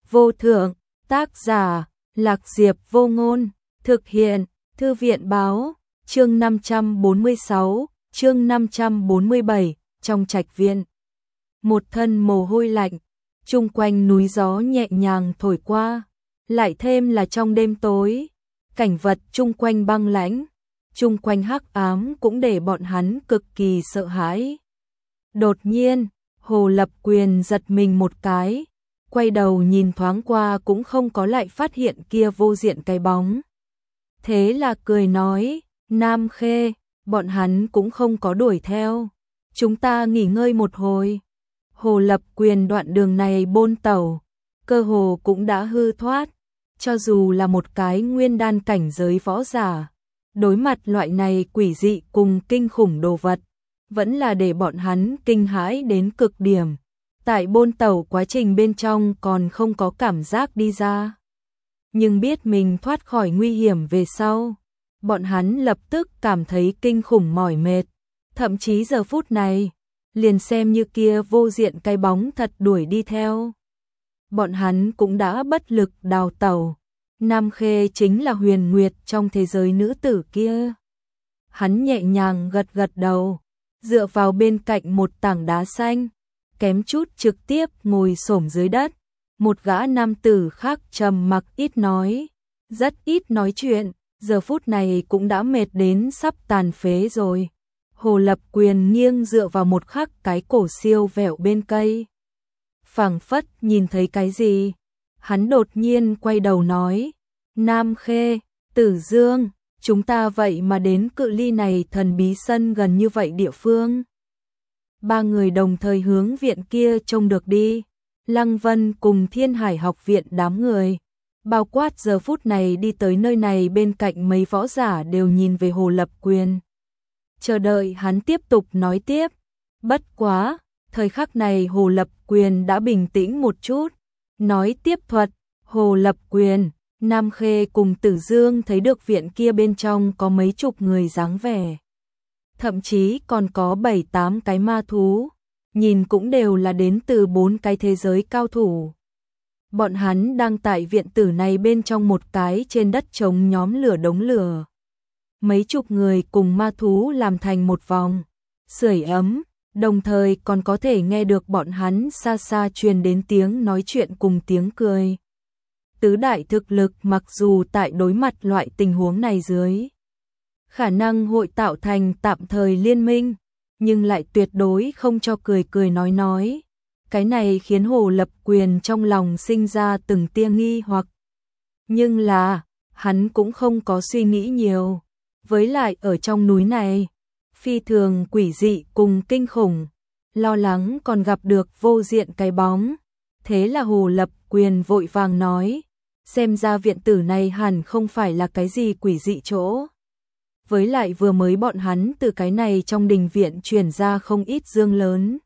vô thượng, tác giả, Lạc Diệp Vô Ngôn, thực hiện, Thư viện báo, chương 546, chương 547, trong trạch viện. Một thân mồ hôi lạnh, chung quanh núi gió nhẹ nhàng thổi qua, lại thêm là trong đêm tối, cảnh vật chung quanh băng lãnh, chung quanh hắc ám cũng để bọn hắn cực kỳ sợ hãi. Đột nhiên, Hồ Lập Quyền giật mình một cái, quay đầu nhìn thoáng qua cũng không có lại phát hiện kia vô diện cái bóng. Thế là cười nói, Nam Khê, bọn hắn cũng không có đuổi theo, chúng ta nghỉ ngơi một hồi. Hồ Lập Quyền đoạn đường này bôn tẩu, cơ hồ cũng đã hư thoát, cho dù là một cái nguyên đan cảnh giới võ giả, đối mặt loại này quỷ dị cùng kinh khủng đồ vật, vẫn là để bọn hắn kinh hãi đến cực điểm. Tại bôn tẩu quá trình bên trong còn không có cảm giác đi ra. Nhưng biết mình thoát khỏi nguy hiểm về sau, bọn hắn lập tức cảm thấy kinh khủng mỏi mệt. Thậm chí giờ phút này, liền xem như kia vô diện cái bóng thật đuổi đi theo. Bọn hắn cũng đã bất lực đào tẩu. Nam Khê chính là Huyền Nguyệt trong thế giới nữ tử kia. Hắn nhẹ nhàng gật gật đầu, dựa vào bên cạnh một tảng đá xanh, kém chút trực tiếp ngồi xổm dưới đất. Một gã nam tử khác trầm mặc ít nói, rất ít nói chuyện, giờ phút này cũng đã mệt đến sắp tàn phế rồi. Hồ Lập Quyền nghiêng dựa vào một khắc cái cổ siêu vẹo bên cây. Phảng phất nhìn thấy cái gì, hắn đột nhiên quay đầu nói, Nam Khê, Tử Dương, chúng ta vậy mà đến cự ly này thần bí sân gần như vậy địa phương. Ba người đồng thời hướng viện kia trông được đi. Lăng Vân cùng Thiên Hải học viện đám người, bao quát giờ phút này đi tới nơi này bên cạnh mấy võ giả đều nhìn về Hồ Lập Quyền. Chờ đợi hắn tiếp tục nói tiếp. Bất quá, thời khắc này Hồ Lập Quyền đã bình tĩnh một chút. Nói tiếp thuật, Hồ Lập Quyền, Nam Khê cùng Tử Dương thấy được viện kia bên trong có mấy chục người dáng vẻ. Thậm chí còn có 7-8 cái ma thú. Nhìn cũng đều là đến từ 4 cái thế giới cao thủ. Bọn hắn đang tại viện tử này bên trong một cái trên đất trống nhóm lửa đống lửa. Mấy chục người cùng ma thú làm thành một vòng, sưởi ấm, đồng thời còn có thể nghe được bọn hắn xa xa truyền đến tiếng nói chuyện cùng tiếng cười. Tứ đại thực lực mặc dù tại đối mặt loại tình huống này dưới, khả năng hội tạo thành tạm thời liên minh, nhưng lại tuyệt đối không cho cười cười nói. Cái này khiến Hồ Lập Quyền trong lòng sinh ra từng tia nghi hoặc. Nhưng là, hắn cũng không có suy nghĩ nhiều. Với lại ở trong núi này, phi thường quỷ dị cùng kinh khủng, lo lắng còn gặp được vô diện cái bóng. Thế là Hồ Lập Quyền vội vàng nói, xem ra viện tử này hẳn không phải là cái gì quỷ dị chỗ. Với lại vừa mới bọn hắn từ cái này trong đình viện chuyển ra không ít dương lớn.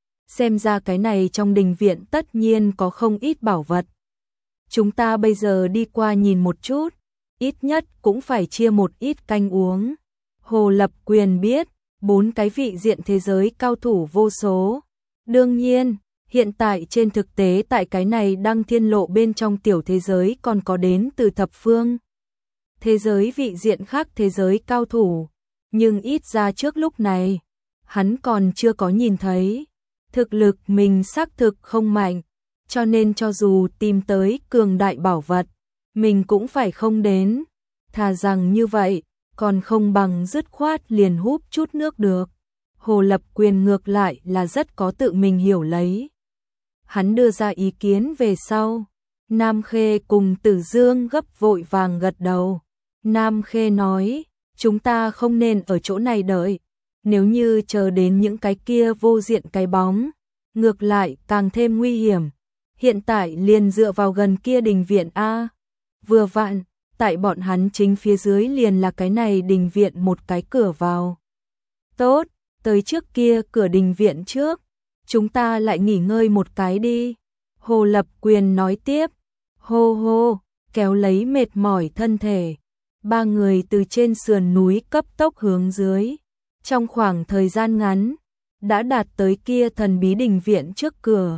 Xem ra cái này trong đình viện tất nhiên có không ít bảo vật. Chúng ta bây giờ đi qua nhìn một chút, ít nhất cũng phải chia một ít canh uống. Hồ Lập Quyền biết, 4 cái vị diện thế giới cao thủ vô số. Đương nhiên, hiện tại trên thực tế tại cái này Đăng Thiên Lộ bên trong tiểu thế giới còn có đến từ thập phương. Thế giới vị diện khác thế giới cao thủ, nhưng ít ra trước lúc này, hắn còn chưa có nhìn thấy. Thực lực mình xác thực không mạnh, cho nên cho dù tìm tới cường đại bảo vật, mình cũng phải không đến. Thà rằng như vậy, còn không bằng dứt khoát liền húp chút nước được. Hồ Lập Quyền ngược lại là rất có tự mình hiểu lấy. Hắn đưa ra ý kiến về sau. Nam Khê cùng Tử Dương gấp vội vàng gật đầu. Nam Khê nói, chúng ta không nên ở chỗ này đợi. Nếu như chờ đến những cái kia vô diện cái bóng, ngược lại càng thêm nguy hiểm. Hiện tại liền dựa vào gần kia đình viện A. Vừa vặn, tại bọn hắn chính phía dưới liền là cái này đình viện một cái cửa vào. Tốt, tới trước kia cửa đình viện trước, chúng ta lại nghỉ ngơi một cái đi. Hồ Lập Quyền nói tiếp, hô hô, kéo lấy mệt mỏi thân thể. Ba người từ trên sườn núi cấp tốc hướng dưới. Trong khoảng thời gian ngắn, đã đạt tới kia thần bí đình viện trước cửa.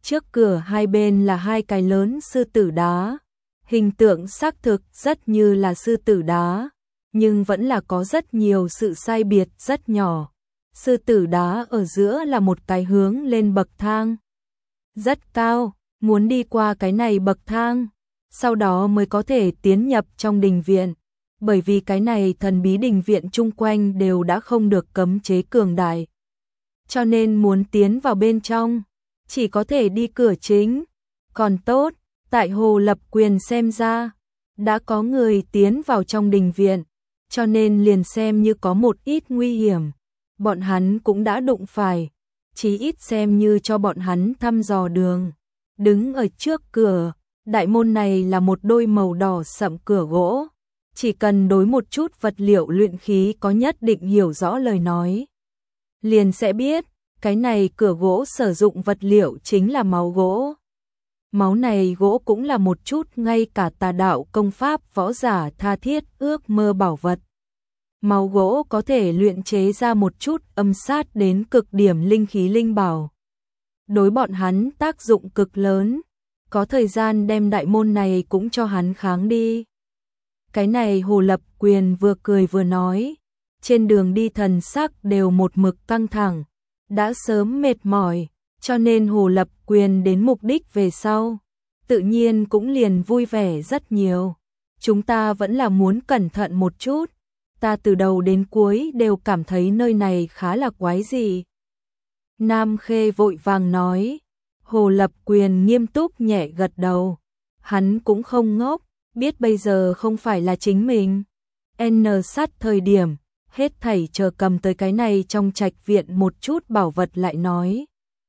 Trước cửa hai bên là hai cái lớn sư tử đá, hình tượng xác thực rất như là sư tử đá, nhưng vẫn là có rất nhiều sự sai biệt rất nhỏ. Sư tử đá ở giữa là một cái hướng lên bậc thang rất cao, muốn đi qua cái này bậc thang, sau đó mới có thể tiến nhập trong đình viện. Bởi vì cái này thần bí đình viện chung quanh đều đã không được cấm chế cường đại, cho nên muốn tiến vào bên trong chỉ có thể đi cửa chính. Còn tốt, tại Hồ Lập Quyền xem ra đã có người tiến vào trong đình viện, cho nên liền xem như có một ít nguy hiểm bọn hắn cũng đã đụng phải, chí ít xem như cho bọn hắn thăm dò đường. Đứng ở trước cửa, đại môn này là một đôi màu đỏ sậm cửa gỗ, chỉ cần đối một chút vật liệu luyện khí có nhất định hiểu rõ lời nói, liền sẽ biết, cái này cửa gỗ sử dụng vật liệu chính là máu gỗ. Máu này gỗ cũng là một chút ngay cả tà đạo công pháp võ giả tha thiết ước mơ bảo vật. Máu gỗ có thể luyện chế ra một chút âm sát đến cực điểm linh khí linh bảo. Đối bọn hắn tác dụng cực lớn, có thời gian đem đại môn này cũng cho hắn kháng đi. Cái này Hồ Lập Quyền vừa cười vừa nói, trên đường đi thần sắc đều một mực căng thẳng, đã sớm mệt mỏi, cho nên Hồ Lập Quyền đến mục đích về sau, tự nhiên cũng liền vui vẻ rất nhiều. Chúng ta vẫn là muốn cẩn thận một chút, ta từ đầu đến cuối đều cảm thấy nơi này khá là quái dị. Nam Khê vội vàng nói. Hồ Lập Quyền nghiêm túc nhẹ gật đầu, hắn cũng không ngốc, biết bây giờ không phải là chính mình sát thời điểm, hết thảy chờ cầm tới cái này trong trạch viện một chút bảo vật lại nói.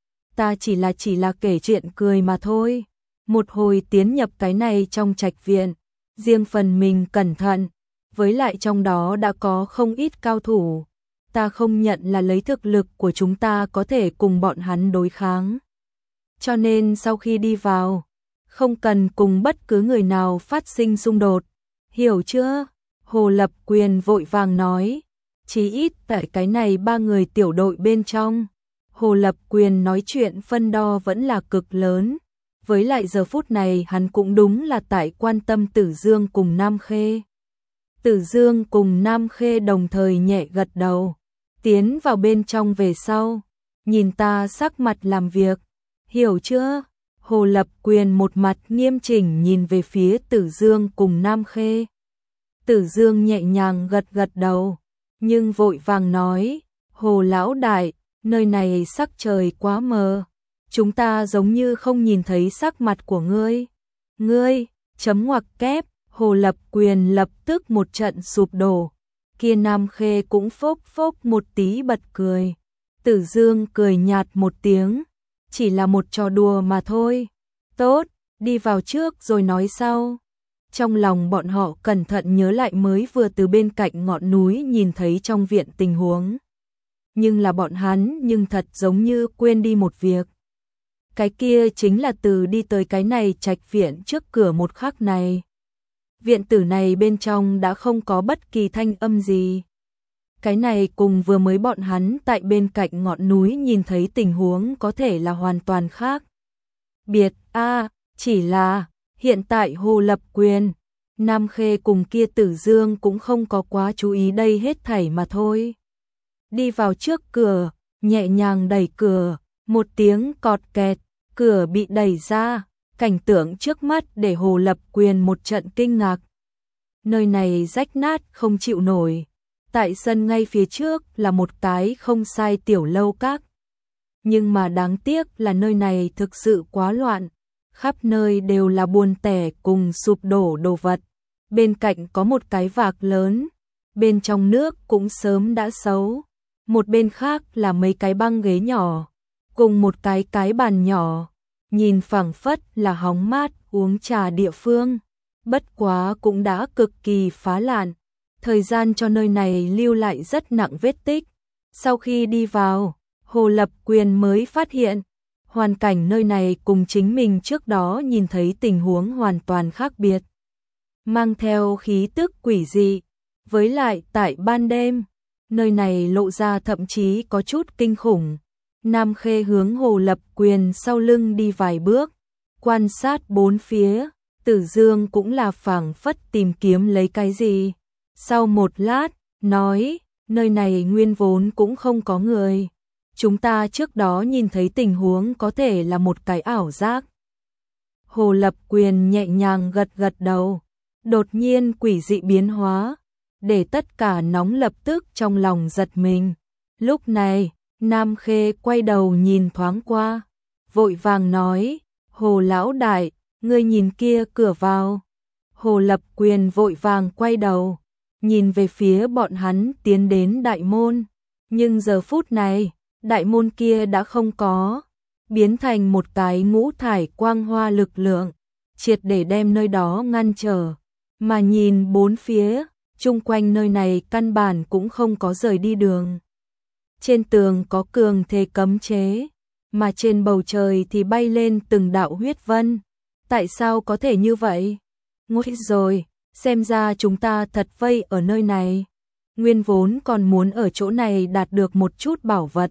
Ta chỉ là kể chuyện cười mà thôi. Một hồi tiến nhập cái này trong trạch viện, riêng phần mình cẩn thận, với lại trong đó đã có không ít cao thủ. Ta không nhận là lấy thực lực của chúng ta có thể cùng bọn hắn đối kháng. Cho nên sau khi đi vào, không cần cùng bất cứ người nào phát sinh xung đột. Hiểu chưa? Hồ Lập Quyền vội vàng nói. Chí ít tại cái này 3 người tiểu đội bên trong, Hồ Lập Quyền nói chuyện phân đo vẫn là cực lớn. Với lại giờ phút này hắn cũng đúng là tại quan tâm Tử Dương cùng Nam Khê. Tử Dương cùng Nam Khê đồng thời nhẹ gật đầu. Tiến vào bên trong về sau, nhìn ta sắc mặt làm việc. Hiểu chưa? Hồ Lập Quyền một mặt nghiêm chỉnh nhìn về phía Tử Dương cùng Nam Khê. Tử Dương nhẹ nhàng gật gật đầu, nhưng vội vàng nói, Hồ Lão Đại, nơi này sắc trời quá mờ, chúng ta giống như không nhìn thấy sắc mặt của ngươi. Ngươi, chấm ngoặc kép, Hồ Lập Quyền lập tức một trận sụp đổ. Kia Nam Khê cũng phốc phốc một tí bật cười. Tử Dương cười nhạt một tiếng, chỉ là một trò đùa mà thôi. Tốt, đi vào trước rồi nói sau. Trong lòng bọn họ cẩn thận nhớ lại mới vừa từ bên cạnh ngọn núi nhìn thấy trong viện tình huống. Nhưng là bọn hắn nhưng thật giống như quên đi một việc. Cái kia chính là từ đi tới cái này trạch viện trước cửa một khắc này. Viện tử này bên trong đã không có bất kỳ thanh âm gì. Cái này cùng vừa mới bọn hắn tại bên cạnh ngọn núi nhìn thấy tình huống có thể là hoàn toàn khác biệt. Chỉ là hiện tại Hồ Lập Quyền, Nam Khê cùng kia Tử Dương cũng không có quá chú ý đây hết thảy mà thôi. Đi vào trước cửa, nhẹ nhàng đẩy cửa, một tiếng cọt kẹt, cửa bị đẩy ra, cảnh tượng trước mắt để Hồ Lập Quyền một trận kinh ngạc. Nơi này rách nát không chịu nổi, tại sân ngay phía trước là một cái không sai tiểu lâu các. Nhưng mà đáng tiếc là nơi này thực sự quá loạn, khắp nơi đều là buồn tẻ cùng sụp đổ đồ vật. Bên cạnh có một cái vạc lớn, bên trong nước cũng sớm đã xấu. Một bên khác là mấy cái băng ghế nhỏ, cùng một cái bàn nhỏ, nhìn phảng phất là hóng mát uống trà địa phương. Bất quá cũng đã cực kỳ phá lạn, thời gian cho nơi này lưu lại rất nặng vết tích. Sau khi đi vào, Hồ Lập Quyền mới phát hiện, hoàn cảnh nơi này cùng chính mình trước đó nhìn thấy tình huống hoàn toàn khác biệt. Mang theo khí tức quỷ dị, với lại tại ban đêm, nơi này lộ ra thậm chí có chút kinh khủng. Nam Khê hướng Hồ Lập Quyền sau lưng đi vài bước, quan sát bốn phía, Tử Dương cũng là phảng phất tìm kiếm lấy cái gì. Sau một lát, nói, nơi này nguyên vốn cũng không có người. Chúng ta trước đó nhìn thấy tình huống có thể là một cái ảo giác. Hồ Lập Quyền nhẹ nhàng gật gật đầu, đột nhiên quỷ dị biến hóa, để tất cả nóng lập tức trong lòng giật mình. Lúc này, Nam Khê quay đầu nhìn thoáng qua, vội vàng nói, Hồ Lão Đại, ngươi nhìn kia cửa vào. Hồ Lập Quyền vội vàng quay đầu, nhìn về phía bọn hắn tiến đến đại môn. Nhưng giờ phút này, đại môn kia đã không có, biến thành một cái ngũ thải quang hoa lực lượng, triệt để đem nơi đó ngăn trở. Mà nhìn bốn phía, chung quanh nơi này căn bản cũng không có rời đi đường. Trên tường có cường thế cấm chế, mà trên bầu trời thì bay lên từng đạo huyết vân. Tại sao có thể như vậy? Ngồi rồi, xem ra chúng ta thật vây ở nơi này. Nguyên vốn còn muốn ở chỗ này đạt được một chút bảo vật.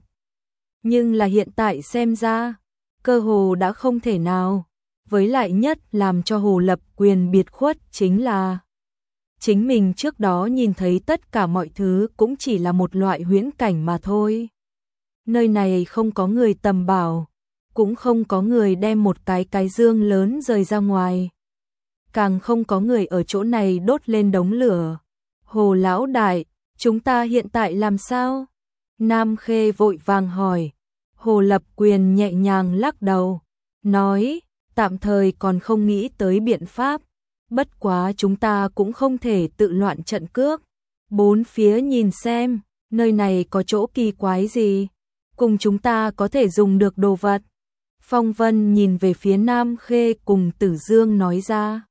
Nhưng là hiện tại xem ra, cơ hồ đã không thể nào. Với lại nhất làm cho Hồ Lập Quyền biệt khuất chính là chính mình trước đó nhìn thấy tất cả mọi thứ cũng chỉ là một loại huyễn cảnh mà thôi. Nơi này không có người tầm bảo, cũng không có người đem một cái dương lớn rời ra ngoài. Càng không có người ở chỗ này đốt lên đống lửa. Hồ Lão Đại, chúng ta hiện tại làm sao? Nam Khê vội vàng hỏi. Hồ Lập Quyền nhẹ nhàng lắc đầu, nói, tạm thời còn không nghĩ tới biện pháp. Bất quá chúng ta cũng không thể tự loạn trận cước. Bốn phía nhìn xem, nơi này có chỗ kỳ quái gì, cùng chúng ta có thể dùng được đồ vật. Phong Vân nhìn về phía Nam Khê cùng Tử Dương nói ra.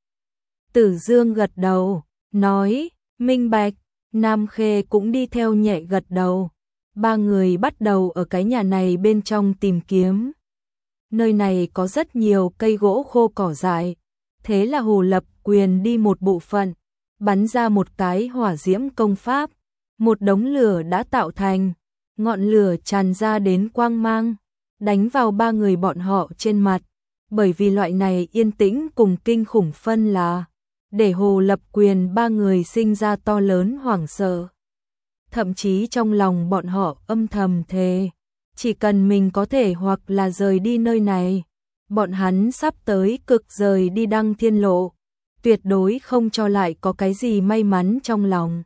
Tử Dương gật đầu, nói, minh bạch. Nam Khê cũng đi theo nhẹ gật đầu. Ba người bắt đầu ở cái nhà này bên trong tìm kiếm. Nơi này có rất nhiều cây gỗ khô cỏ dại. Thế là Hồ Lập Quyền đi một bộ phận, bắn ra một cái hỏa diễm công pháp. Một đống lửa đã tạo thành, ngọn lửa tràn ra đến quang mang, đánh vào ba người bọn họ trên mặt. Bởi vì loại này yên tĩnh cùng kinh khủng phân là để Hồ Lập Quyền ba người sinh ra to lớn hoảng sợ. Thậm chí trong lòng bọn họ âm thầm thề, chỉ cần mình có thể hoặc là rời đi nơi này, bọn hắn sắp tới cực rời đi Đăng Thiên Lộ, tuyệt đối không cho lại có cái gì may mắn trong lòng.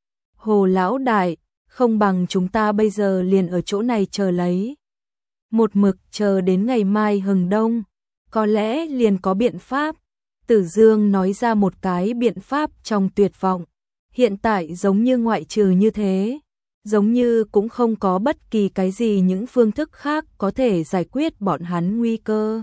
Hồ Lão Đại, không bằng chúng ta bây giờ liền ở chỗ này chờ lấy. Một mực chờ đến ngày mai hừng đông, có lẽ liền có biện pháp. Tử Dương nói ra một cái biện pháp trong tuyệt vọng. Hiện tại giống như ngoại trừ như thế, giống như cũng không có bất kỳ cái gì những phương thức khác có thể giải quyết bọn hắn nguy cơ.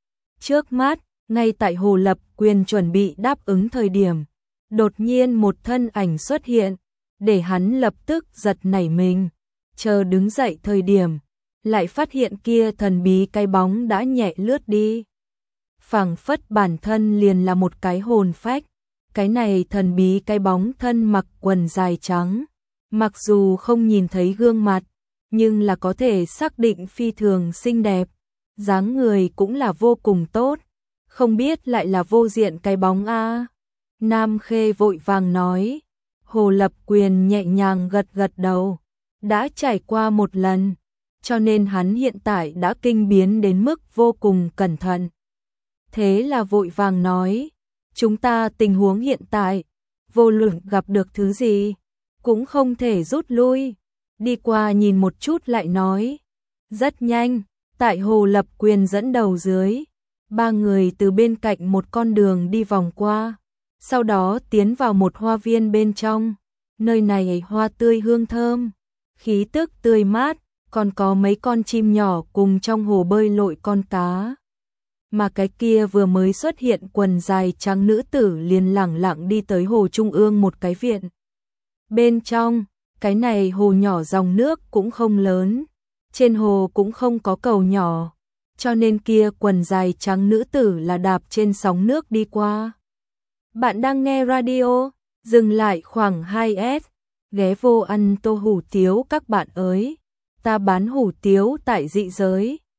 Trước mắt, ngay tại Hồ Lập Quyền chuẩn bị đáp ứng thời điểm, đột nhiên một thân ảnh xuất hiện, để hắn lập tức giật nảy mình. Chờ đứng dậy thời điểm, lại phát hiện kia thần bí cái bóng đã nhẹ lướt đi. Phảng phất bản thân liền là một cái hồn phách. Cái này thần bí cái bóng thân mặc quần dài trắng, mặc dù không nhìn thấy gương mặt, nhưng là có thể xác định phi thường xinh đẹp, dáng người cũng là vô cùng tốt, không biết lại là vô diện cái bóng a. Nam Khê vội vàng nói. Hồ Lập Quyền nhẹ nhàng gật gật đầu, đã trải qua một lần, cho nên hắn hiện tại đã kinh biến đến mức vô cùng cẩn thận. Thế là vội vàng nói, chúng ta tình huống hiện tại, vô luận gặp được thứ gì, cũng không thể rút lui. Đi qua nhìn một chút lại nói. Rất nhanh, tại Hồ Lập Quyền dẫn đầu dưới, ba người từ bên cạnh một con đường đi vòng qua, sau đó tiến vào một hoa viên bên trong. Nơi này hoa tươi hương thơm, khí tức tươi mát, còn có mấy con chim nhỏ cùng trong hồ bơi lội con cá. Mà cái kia vừa mới xuất hiện quần dài trắng nữ tử liền lẳng lặng đi tới hồ trung ương một cái viện. Bên trong, cái này hồ nhỏ dòng nước cũng không lớn, trên hồ cũng không có cầu nhỏ, cho nên kia quần dài trắng nữ tử là đạp trên sóng nước đi qua. Bạn đang nghe radio, dừng lại khoảng 2S, ghé vô ăn tô hủ tiếu các bạn ơi. ta bán hủ tiếu tại dị giới.